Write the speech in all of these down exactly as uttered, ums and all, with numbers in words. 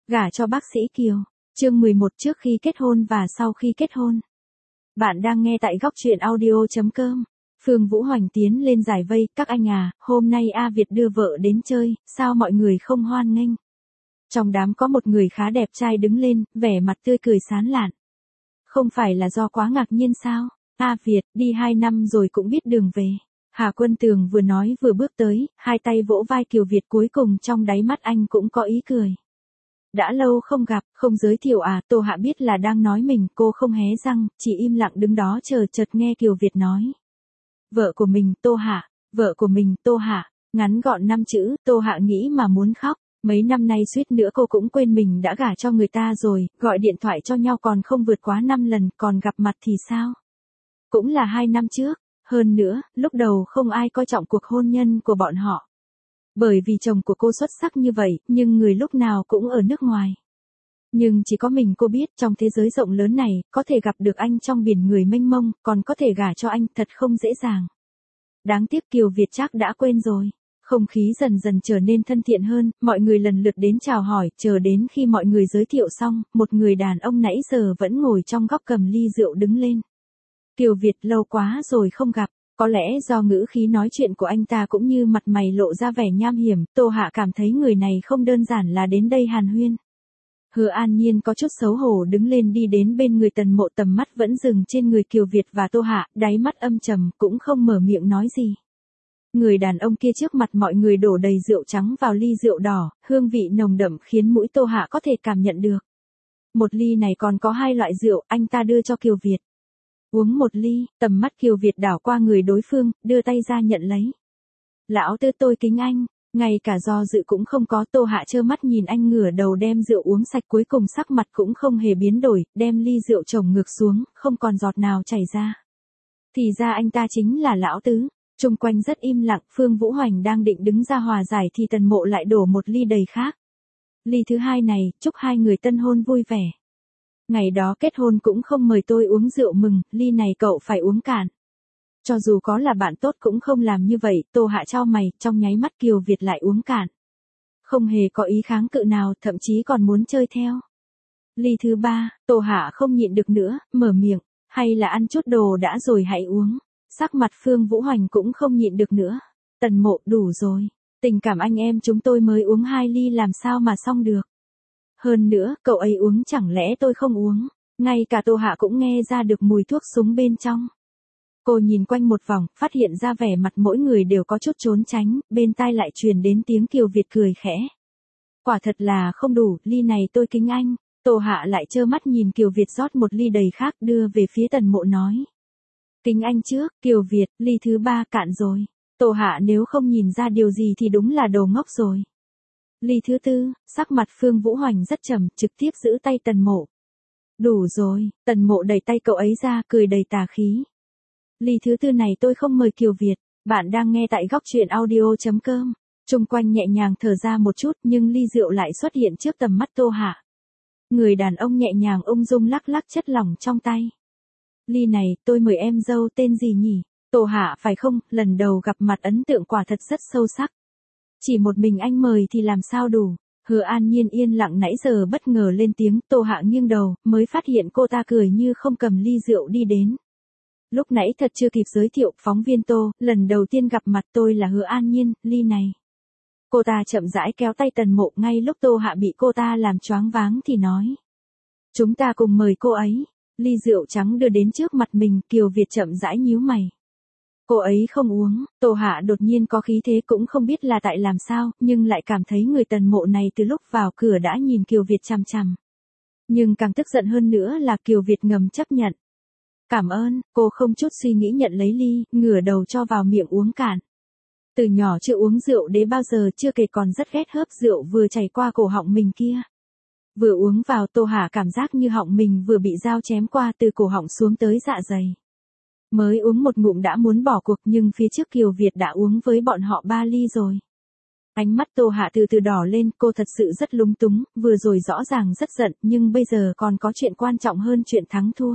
Gả cho bác sĩ Kiều. Chương mười một trước khi kết hôn và sau khi kết hôn. Bạn đang nghe tại góc truyện audio.com. Phương Vũ Hoành tiến lên giải vây, các anh à, hôm nay A Việt đưa vợ đến chơi, sao mọi người không hoan nghênh? Trong đám có một người khá đẹp trai đứng lên, vẻ mặt tươi cười sán lạn. Không phải là do quá ngạc nhiên sao? A Việt, đi hai năm rồi cũng biết đường về. Hà Quân Tường vừa nói vừa bước tới, hai tay vỗ vai Kiều Việt, cuối cùng trong đáy mắt anh cũng có ý cười. Đã lâu không gặp, không giới thiệu à? Tô Hạ biết là đang nói mình, cô không hé răng, chỉ im lặng đứng đó chờ. Chợt nghe Kiều Việt nói. Vợ của mình, Tô Hạ, vợ của mình, Tô Hạ, ngắn gọn năm chữ. Tô Hạ nghĩ mà muốn khóc, mấy năm nay suýt nữa cô cũng quên mình đã gả cho người ta rồi, gọi điện thoại cho nhau còn không vượt quá năm lần, còn gặp mặt thì sao? Cũng là hai năm trước, hơn nữa, lúc đầu không ai coi trọng cuộc hôn nhân của bọn họ. Bởi vì chồng của cô xuất sắc như vậy, nhưng người lúc nào cũng ở nước ngoài. Nhưng chỉ có mình cô biết trong thế giới rộng lớn này, có thể gặp được anh trong biển người mênh mông, còn có thể gả cho anh thật không dễ dàng. Đáng tiếc Kiều Việt chắc đã quên rồi. Không khí dần dần trở nên thân thiện hơn, mọi người lần lượt đến chào hỏi, chờ đến khi mọi người giới thiệu xong, một người đàn ông nãy giờ vẫn ngồi trong góc cầm ly rượu đứng lên. Kiều Việt, lâu quá rồi không gặp. Có lẽ do ngữ khí nói chuyện của anh ta cũng như mặt mày lộ ra vẻ nham hiểm, Tô Hạ cảm thấy người này không đơn giản là đến đây hàn huyên. Hứa An Nhiên có chút xấu hổ đứng lên đi đến bên người Tần Mộ, tầm mắt vẫn dừng trên người Kiều Việt và Tô Hạ, đáy mắt âm trầm, cũng không mở miệng nói gì. Người đàn ông kia trước mặt mọi người đổ đầy rượu trắng vào ly rượu đỏ, hương vị nồng đậm khiến mũi Tô Hạ có thể cảm nhận được. Một ly này còn có hai loại rượu, anh ta đưa cho Kiều Việt. Uống một ly, tầm mắt Kiều Việt đảo qua người đối phương, đưa tay ra nhận lấy. Lão Tư, tôi kính anh, ngay cả do dự cũng không có. Tô Hạ trơ mắt nhìn anh ngửa đầu đem rượu uống sạch, cuối cùng sắc mặt cũng không hề biến đổi, đem ly rượu chồng ngược xuống, không còn giọt nào chảy ra. Thì ra anh ta chính là Lão Tứ. Chung quanh rất im lặng, Phương Vũ Hoành đang định đứng ra hòa giải thì Tần Mộ lại đổ một ly đầy khác. Ly thứ hai này, chúc hai người tân hôn vui vẻ. Ngày đó kết hôn cũng không mời tôi uống rượu mừng, ly này cậu phải uống cạn. Cho dù có là bạn tốt cũng không làm như vậy. Tô Hạ chau mày, trong nháy mắt Kiều Việt lại uống cạn. Không hề có ý kháng cự nào, thậm chí còn muốn chơi theo. Ly thứ ba, Tô Hạ không nhịn được nữa, mở miệng, hay là ăn chút đồ đã rồi hãy uống. Sắc mặt Phương Vũ Hoành cũng không nhịn được nữa. Tần Mộ, đủ rồi, tình cảm anh em chúng tôi mới uống hai ly làm sao mà xong được. Hơn nữa, cậu ấy uống chẳng lẽ tôi không uống? Ngay cả Tô Hạ cũng nghe ra được mùi thuốc súng bên trong. Cô nhìn quanh một vòng, phát hiện ra vẻ mặt mỗi người đều có chút trốn tránh, bên tai lại truyền đến tiếng Kiều Việt cười khẽ. Quả thật là không đủ, ly này tôi kính anh. Tô Hạ lại trơ mắt nhìn Kiều Việt rót một ly đầy khác đưa về phía Tần Mộ nói. Kính anh trước, Kiều Việt, ly thứ ba cạn rồi. Tô Hạ nếu không nhìn ra điều gì thì đúng là đồ ngốc rồi. Ly thứ tư, sắc mặt Phương Vũ Hoành rất trầm, trực tiếp giữ tay Tần Mộ. Đủ rồi, Tần Mộ đẩy tay cậu ấy ra, cười đầy tà khí. Ly thứ tư này tôi không mời Kiều Việt. Bạn đang nghe tại góc truyện audio.com. Chung quanh nhẹ nhàng thở ra một chút, nhưng ly rượu lại xuất hiện trước tầm mắt Tô Hạ. Người đàn ông nhẹ nhàng ung dung lắc lắc chất lỏng trong tay. Ly này, tôi mời em dâu tên gì nhỉ? Tô Hạ phải không, lần đầu gặp mặt ấn tượng quả thật rất sâu sắc. Chỉ một mình anh mời thì làm sao đủ. Hứa An Nhiên yên lặng nãy giờ bất ngờ lên tiếng. Tô Hạ nghiêng đầu, mới phát hiện cô ta cười như không cầm ly rượu đi đến. Lúc nãy thật chưa kịp giới thiệu, phóng viên Tô, lần đầu tiên gặp mặt tôi là Hứa An Nhiên, ly này. Cô ta chậm rãi kéo tay Tần Mộ, ngay lúc Tô Hạ bị cô ta làm choáng váng thì nói. Chúng ta cùng mời cô ấy. Ly rượu trắng đưa đến trước mặt mình, Kiều Việt chậm rãi nhíu mày. Cô ấy không uống. Tô Hạ đột nhiên có khí thế, cũng không biết là tại làm sao, nhưng lại cảm thấy người Tần Mộ này từ lúc vào cửa đã nhìn Kiều Việt chằm chằm. Nhưng càng tức giận hơn nữa là Kiều Việt ngầm chấp nhận. Cảm ơn, cô không chút suy nghĩ nhận lấy ly, ngửa đầu cho vào miệng uống cạn. Từ nhỏ chưa uống rượu đế bao giờ, chưa kể còn rất ghét hớp rượu vừa chảy qua cổ họng mình kia. Vừa uống vào, Tô Hạ cảm giác như họng mình vừa bị dao chém qua, từ cổ họng xuống tới dạ dày. Mới uống một ngụm đã muốn bỏ cuộc, nhưng phía trước Kiều Việt đã uống với bọn họ ba ly rồi. Ánh mắt Tô Hạ từ từ đỏ lên, cô thật sự rất lúng túng, vừa rồi rõ ràng rất giận, nhưng bây giờ còn có chuyện quan trọng hơn chuyện thắng thua.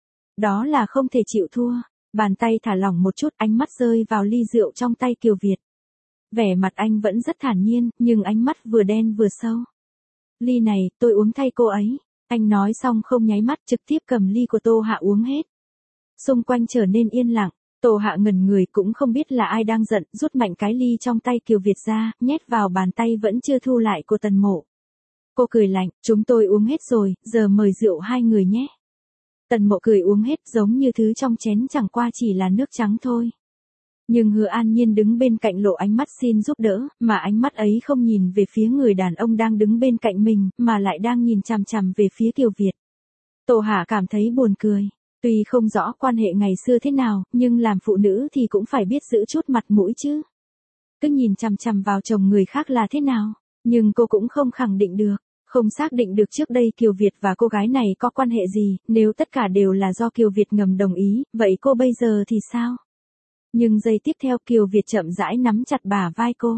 Đó là không thể chịu thua. Bàn tay thả lỏng một chút, ánh mắt rơi vào ly rượu trong tay Kiều Việt. Vẻ mặt anh vẫn rất thản nhiên, nhưng ánh mắt vừa đen vừa sâu. Ly này, tôi uống thay cô ấy. Anh nói xong không nháy mắt trực tiếp cầm ly của Tô Hạ uống hết. Xung quanh trở nên yên lặng, Tô Hạ ngẩn người cũng không biết là ai đang giận, rút mạnh cái ly trong tay Kiều Việt ra, nhét vào bàn tay vẫn chưa thu lại của Tần Mộ. Cô cười lạnh, chúng tôi uống hết rồi, giờ mời rượu hai người nhé. Tần Mộ cười uống hết giống như thứ trong chén chẳng qua chỉ là nước trắng thôi. Nhưng Hứa An Nhiên đứng bên cạnh lộ ánh mắt xin giúp đỡ, mà ánh mắt ấy không nhìn về phía người đàn ông đang đứng bên cạnh mình, mà lại đang nhìn chằm chằm về phía Kiều Việt. Tô Hạ cảm thấy buồn cười. Tuy không rõ quan hệ ngày xưa thế nào, nhưng làm phụ nữ thì cũng phải biết giữ chút mặt mũi chứ. Cứ nhìn chằm chằm vào chồng người khác là thế nào, nhưng cô cũng không khẳng định được, không xác định được trước đây Kiều Việt và cô gái này có quan hệ gì, nếu tất cả đều là do Kiều Việt ngầm đồng ý, vậy cô bây giờ thì sao? Nhưng giây tiếp theo Kiều Việt chậm rãi nắm chặt bả vai cô.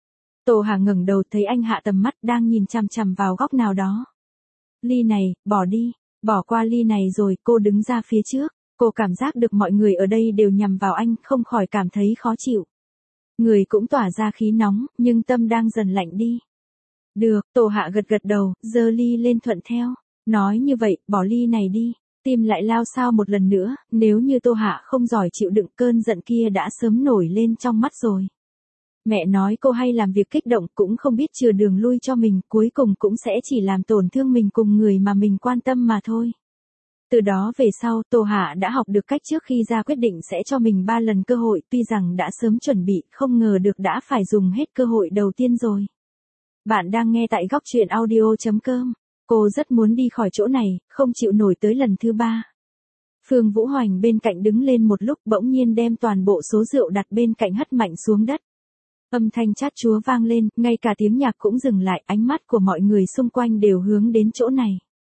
Tô Hà ngẩng đầu thấy anh hạ tầm mắt đang nhìn chằm chằm vào góc nào đó. Ly này, bỏ đi. Bỏ qua ly này rồi, cô đứng ra phía trước. Cô cảm giác được mọi người ở đây đều nhằm vào anh, không khỏi cảm thấy khó chịu. Người cũng tỏa ra khí nóng, nhưng tâm đang dần lạnh đi. Được, Tô Hạ gật gật đầu, giơ ly lên thuận theo. Nói như vậy, bỏ ly này đi. Tim lại lao sao một lần nữa, nếu như Tô Hạ không giỏi chịu đựng cơn giận kia đã sớm nổi lên trong mắt rồi. Mẹ nói cô hay làm việc kích động cũng không biết chừa đường lui cho mình, cuối cùng cũng sẽ chỉ làm tổn thương mình cùng người mà mình quan tâm mà thôi. Từ đó về sau, Tô Hạ đã học được cách trước khi ra quyết định sẽ cho mình ba lần cơ hội, tuy rằng đã sớm chuẩn bị, không ngờ được đã phải dùng hết cơ hội đầu tiên rồi. Bạn đang nghe tại góc truyện audio chấm com. Cô rất muốn đi khỏi chỗ này, không chịu nổi tới lần thứ ba. Phương Vũ Hoành bên cạnh đứng lên một lúc bỗng nhiên đem toàn bộ số rượu đặt bên cạnh hất mạnh xuống đất. Âm thanh chát chúa vang lên, ngay cả tiếng nhạc cũng dừng lại, ánh mắt của mọi người xung quanh đều hướng đến chỗ này.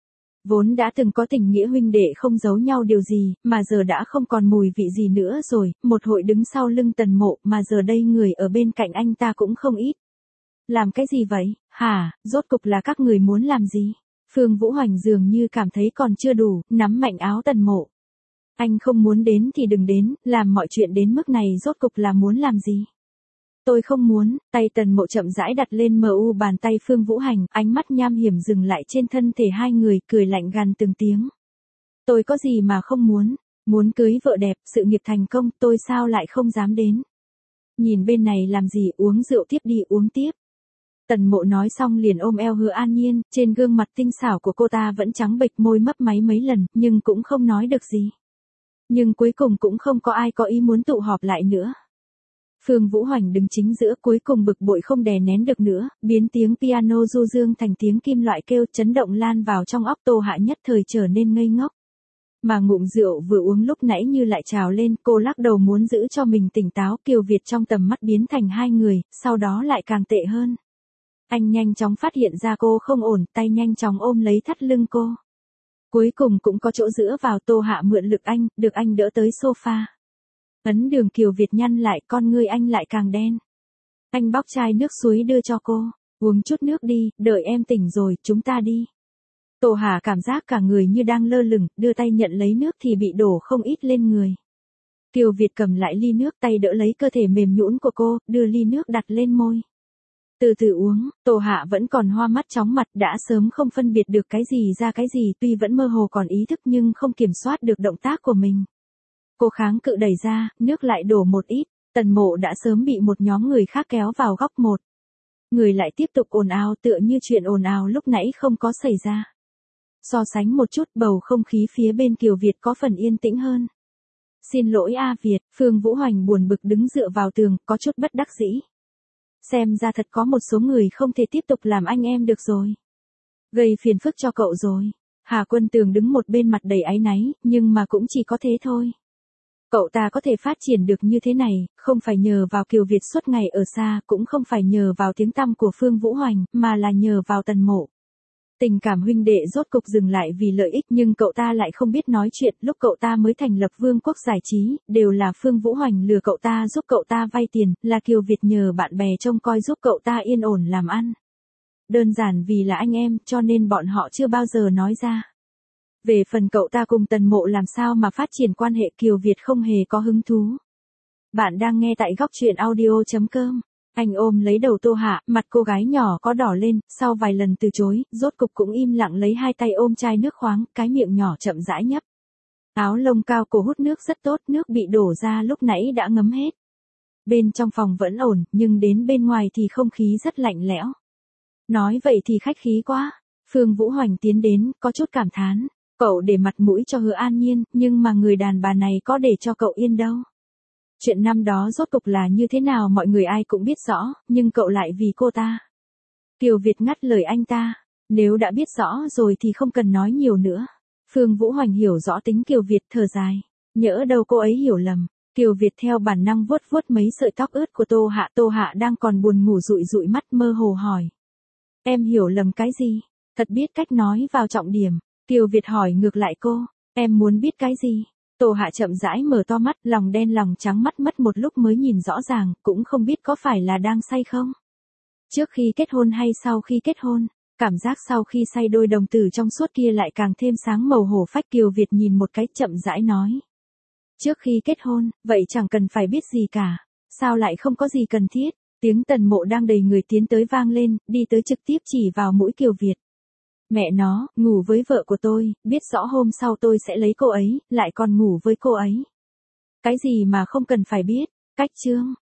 Vốn đã từng có tình nghĩa huynh đệ không giấu nhau điều gì, mà giờ đã không còn mùi vị gì nữa rồi, một hội đứng sau lưng Tần Mộ, mà giờ đây người ở bên cạnh anh ta cũng không ít. Làm cái gì vậy, hả, rốt cục là các người muốn làm gì? Phương Vũ Hoành dường như cảm thấy còn chưa đủ, nắm mạnh áo Tần Mộ. Anh không muốn đến thì đừng đến, làm mọi chuyện đến mức này rốt cục là muốn làm gì? Tôi không muốn, tay Tần Mộ chậm rãi đặt lên mờ u bàn tay Phương Vũ Hành, ánh mắt nham hiểm dừng lại trên thân thể hai người, cười lạnh gằn từng tiếng. Tôi có gì mà không muốn, muốn cưới vợ đẹp, sự nghiệp thành công, tôi sao lại không dám đến. Nhìn bên này làm gì, uống rượu tiếp đi, uống tiếp. Tần Mộ nói xong liền ôm eo Hứa An Nhiên, trên gương mặt tinh xảo của cô ta vẫn trắng bệch, môi mấp máy mấy lần, nhưng cũng không nói được gì. Nhưng cuối cùng cũng không có ai có ý muốn tụ họp lại nữa. Phương Vũ Hoành đứng chính giữa, cuối cùng bực bội không đè nén được nữa, biến tiếng piano du dương thành tiếng kim loại kêu, chấn động lan vào trong óc Tô Hạ, nhất thời trở nên ngây ngốc. Mà ngụm rượu vừa uống lúc nãy như lại trào lên, cô lắc đầu muốn giữ cho mình tỉnh táo. Kiều Việt trong tầm mắt biến thành hai người, sau đó lại càng tệ hơn. Anh nhanh chóng phát hiện ra cô không ổn, tay nhanh chóng ôm lấy thắt lưng cô. Cuối cùng cũng có chỗ giữa vào, Tô Hạ mượn lực anh, được anh đỡ tới sofa. Ấn Đường Kiều Việt nhăn lại, con ngươi anh lại càng đen. Anh bóc chai nước suối đưa cho cô, uống chút nước đi, đợi em tỉnh rồi, chúng ta đi. Tô Hà cảm giác cả người như đang lơ lửng, đưa tay nhận lấy nước thì bị đổ không ít lên người. Kiều Việt cầm lại ly nước, tay đỡ lấy cơ thể mềm nhũn của cô, đưa ly nước đặt lên môi. Từ từ uống, Tô Hạ vẫn còn hoa mắt chóng mặt, đã sớm không phân biệt được cái gì ra cái gì, tuy vẫn mơ hồ còn ý thức nhưng không kiểm soát được động tác của mình. Cô kháng cự đẩy ra, nước lại đổ một ít, Tần Mộ đã sớm bị một nhóm người khác kéo vào góc một. Người lại tiếp tục ồn ào, tựa như chuyện ồn ào lúc nãy không có xảy ra. So sánh một chút, bầu không khí phía bên Kiều Việt có phần yên tĩnh hơn. Xin lỗi A Việt, Phương Vũ Hoành buồn bực đứng dựa vào tường, có chút bất đắc dĩ. Xem ra thật có một số người không thể tiếp tục làm anh em được rồi. Gây phiền phức cho cậu rồi. Hà Quân Tường đứng một bên mặt đầy áy náy, nhưng mà cũng chỉ có thế thôi. Cậu ta có thể phát triển được như thế này, không phải nhờ vào Kiều Việt suốt ngày ở xa, cũng không phải nhờ vào tiếng tăm của Phương Vũ Hoành, mà là nhờ vào Tần Mộ. Tình cảm huynh đệ rốt cục dừng lại vì lợi ích, nhưng cậu ta lại không biết nói chuyện. Lúc cậu ta mới thành lập Vương quốc giải trí, đều là Phương Vũ Hoành lừa cậu ta giúp cậu ta vay tiền, là Kiều Việt nhờ bạn bè trông coi giúp cậu ta yên ổn làm ăn. Đơn giản vì là anh em, cho nên bọn họ chưa bao giờ nói ra. Về phần cậu ta cùng Tần Mộ làm sao mà phát triển quan hệ, Kiều Việt không hề có hứng thú. Bạn đang nghe tại góc truyện audio chấm com. Anh ôm lấy đầu Tô Hạ, mặt cô gái nhỏ có đỏ lên, sau vài lần từ chối, rốt cục cũng im lặng lấy hai tay ôm chai nước khoáng, cái miệng nhỏ chậm rãi nhấp. Áo lông cao cổ hút nước rất tốt, nước bị đổ ra lúc nãy đã ngấm hết. Bên trong phòng vẫn ổn, nhưng đến bên ngoài thì không khí rất lạnh lẽo. Nói vậy thì khách khí quá. Phương Vũ Hoành tiến đến, có chút cảm thán. Cậu để mặt mũi cho Hứa An Nhiên, nhưng mà người đàn bà này có để cho cậu yên đâu. Chuyện năm đó rốt cục là như thế nào mọi người ai cũng biết rõ, nhưng cậu lại vì cô ta. Kiều Việt ngắt lời anh ta. Nếu đã biết rõ rồi thì không cần nói nhiều nữa. Phương Vũ Hoành hiểu rõ tính Kiều Việt, thở dài. Nhỡ đâu cô ấy hiểu lầm. Kiều Việt theo bản năng vuốt vuốt mấy sợi tóc ướt của Tô Hạ. Tô Hạ đang còn buồn ngủ dụi dụi mắt mơ hồ hỏi. Em hiểu lầm cái gì? Thật biết cách nói vào trọng điểm. Kiều Việt hỏi ngược lại cô. Em muốn biết cái gì? Tô Hạ chậm rãi mở to mắt, lòng đen lòng trắng mắt mất một lúc mới nhìn rõ ràng, cũng không biết có phải là đang say không? Trước khi kết hôn hay sau khi kết hôn? Cảm giác sau khi say đôi đồng tử trong suốt kia lại càng thêm sáng màu hổ phách. Kiều Việt nhìn một cái chậm rãi nói. Trước khi kết hôn, vậy chẳng cần phải biết gì cả. Sao lại không có gì cần thiết? Tiếng Tần Mộ đang đầy người tiến tới vang lên, đi tới trực tiếp chỉ vào mũi Kiều Việt. Mẹ nó, ngủ với vợ của tôi, biết rõ hôm sau tôi sẽ lấy cô ấy, lại còn ngủ với cô ấy. Cái gì mà không cần phải biết? Cách chương.